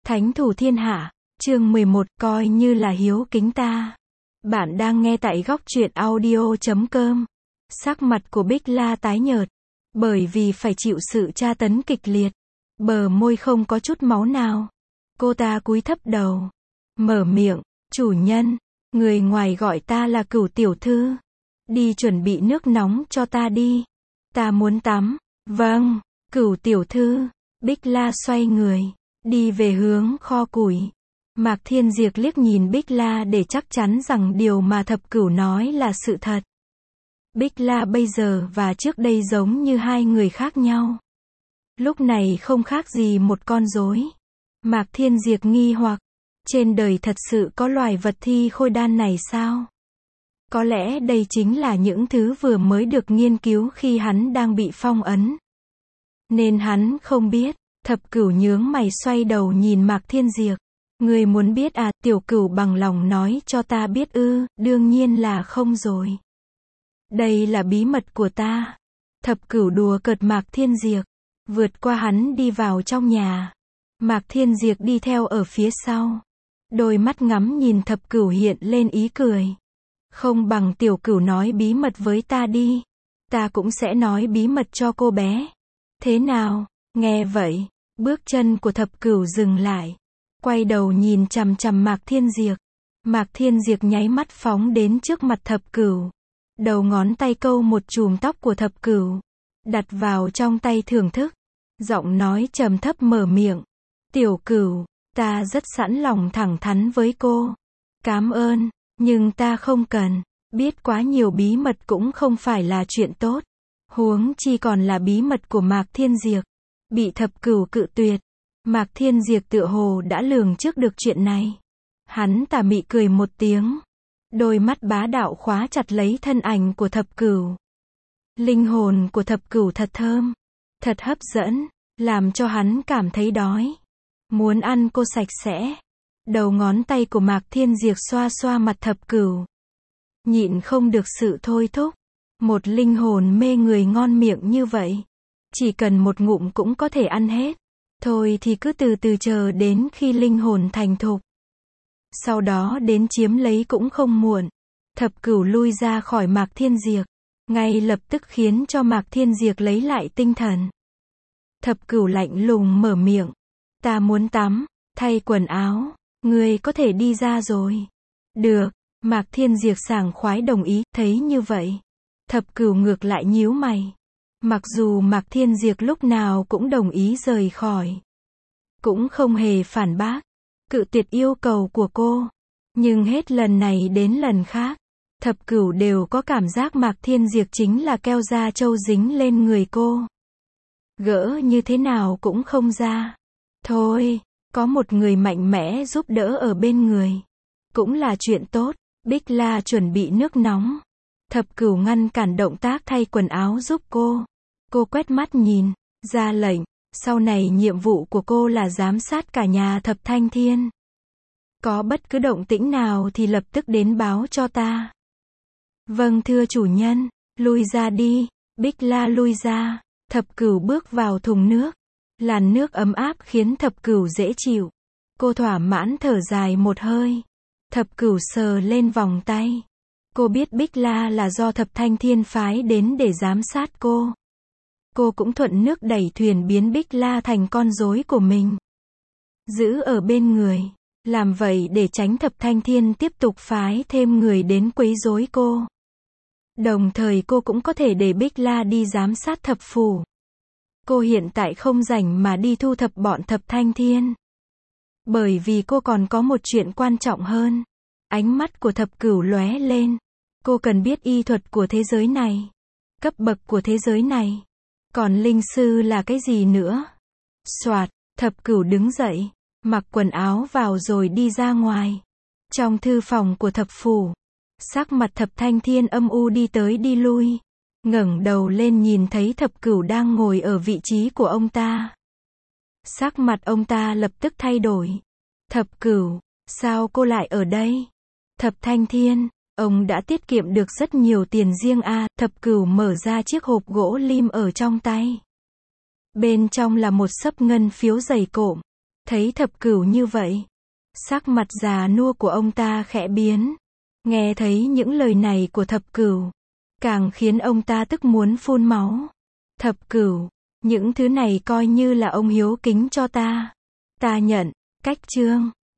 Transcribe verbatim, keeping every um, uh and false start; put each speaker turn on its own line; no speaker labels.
Thánh thủ thiên hạ, chương mười một, coi như là hiếu kính ta. Bạn đang nghe tại góc truyện audio chấm com. Sắc mặt của Bích La tái nhợt, bởi vì phải chịu sự tra tấn kịch liệt. Bờ môi không có chút máu nào. Cô ta cúi thấp đầu, mở miệng, chủ nhân, người ngoài gọi ta là Cửu tiểu thư. Đi chuẩn bị nước nóng cho ta đi. Ta muốn tắm. Vâng, Cửu tiểu thư. Bích La xoay người, đi về hướng kho củi. Mạc Thiên Diệp liếc nhìn Bích La để chắc chắn rằng điều mà Thập Cửu nói là sự thật. Bích La bây giờ và trước đây giống như hai người khác nhau. Lúc này không khác gì một con rối. Mạc Thiên Diệp nghi hoặc, trên đời thật sự có loài vật thi khôi đan này sao? Có lẽ đây chính là những thứ vừa mới được nghiên cứu khi hắn đang bị phong ấn. Nên hắn không biết. Thập Cửu nhướng mày xoay đầu nhìn Mạc Thiên Diệp. Người muốn biết à? Tiểu Cửu bằng lòng nói cho ta biết ư? Đương nhiên là không rồi. Đây là bí mật của ta. Thập Cửu đùa cợt Mạc Thiên Diệp. Vượt qua hắn đi vào trong nhà. Mạc Thiên Diệp đi theo ở phía sau. Đôi mắt ngắm nhìn Thập Cửu hiện lên ý cười. Không bằng Tiểu Cửu nói bí mật với ta đi. Ta cũng sẽ nói bí mật cho cô bé. Thế nào? Nghe vậy, bước chân của Thập Cửu dừng lại. Quay đầu nhìn chằm chằm Mạc Thiên Diệp. Mạc Thiên Diệp nháy mắt phóng đến trước mặt Thập Cửu. Đầu ngón tay câu một chùm tóc của Thập Cửu. Đặt vào trong tay thưởng thức. Giọng nói trầm thấp mở miệng. Tiểu Cửu, ta rất sẵn lòng thẳng thắn với cô. Cảm ơn, nhưng ta không cần. Biết quá nhiều bí mật cũng không phải là chuyện tốt. Huống chi còn là bí mật của Mạc Thiên Diệp. Bị Thập Cửu cự tuyệt. Mạc Thiên Diệp tựa hồ đã lường trước được chuyện này. Hắn tà mị cười một tiếng. Đôi mắt bá đạo khóa chặt lấy thân ảnh của Thập Cửu. Linh hồn của Thập Cửu thật thơm. Thật hấp dẫn. Làm cho hắn cảm thấy đói. Muốn ăn cô sạch sẽ. Đầu ngón tay của Mạc Thiên Diệp xoa xoa mặt Thập Cửu. Nhịn không được sự thôi thúc. Một linh hồn mê người ngon miệng như vậy. Chỉ cần một ngụm cũng có thể ăn hết. Thôi thì cứ từ từ chờ đến khi linh hồn thành thục. Sau đó đến chiếm lấy cũng không muộn. Thập Cửu lui ra khỏi Mạc Thiên Diệp. Ngay lập tức khiến cho Mạc Thiên Diệp lấy lại tinh thần. Thập Cửu lạnh lùng mở miệng. Ta muốn tắm, thay quần áo. Ngươi có thể đi ra rồi. Được, Mạc Thiên Diệp sảng khoái đồng ý. Thấy như vậy, Thập Cửu ngược lại nhíu mày. Mặc dù Mạc Thiên Diệp lúc nào cũng đồng ý rời khỏi. Cũng không hề phản bác. Cự tuyệt yêu cầu của cô. Nhưng hết lần này đến lần khác. Thập Cửu đều có cảm giác Mạc Thiên Diệp chính là keo da trâu dính lên người cô. Gỡ như thế nào cũng không ra. Thôi, có một người mạnh mẽ giúp đỡ ở bên người. Cũng là chuyện tốt. Bích La chuẩn bị nước nóng. Thập Cửu ngăn cản động tác thay quần áo giúp cô. Cô quét mắt nhìn, ra lệnh. Sau này nhiệm vụ của cô là giám sát cả nhà Thập Thanh Thiên. Có bất cứ động tĩnh nào thì lập tức đến báo cho ta. Vâng thưa chủ nhân, lui ra đi. Bích La lui ra. Thập Cửu bước vào thùng nước. Làn nước ấm áp khiến Thập Cửu dễ chịu. Cô thỏa mãn thở dài một hơi. Thập Cửu sờ lên vòng tay. Cô biết Bích La là do Thập Thanh Thiên phái đến để giám sát cô. Cô cũng thuận nước đẩy thuyền biến Bích La thành con rối của mình. Giữ ở bên người. Làm vậy để tránh Thập Thanh Thiên tiếp tục phái thêm người đến quấy rối cô. Đồng thời cô cũng có thể để Bích La đi giám sát Thập Phủ. Cô hiện tại không rảnh mà đi thu thập bọn Thập Thanh Thiên. Bởi vì cô còn có một chuyện quan trọng hơn. Ánh mắt của Thập Cửu lóe lên. Cô cần biết y thuật của thế giới này. Cấp bậc của thế giới này. Còn linh sư là cái gì nữa? Soạt, Thập Cửu đứng dậy. Mặc quần áo vào rồi đi ra ngoài. Trong thư phòng của Thập Phủ. Sắc mặt Thập Thanh Thiên âm u đi tới đi lui. Ngẩng đầu lên nhìn thấy Thập Cửu đang ngồi ở vị trí của ông ta. Sắc mặt ông ta lập tức thay đổi. Thập Cửu, sao cô lại ở đây? Thập Thanh Thiên, ông đã tiết kiệm được rất nhiều tiền riêng à? Thập Cửu mở ra chiếc hộp gỗ lim ở trong tay. Bên trong là một xấp ngân phiếu dày cộm. Thấy Thập Cửu như vậy, sắc mặt già nua của ông ta khẽ biến. Nghe thấy những lời này của Thập Cửu, càng khiến ông ta tức muốn phun máu. Thập Cửu, những thứ này coi như là ông hiếu kính cho ta. Ta nhận, cách chương.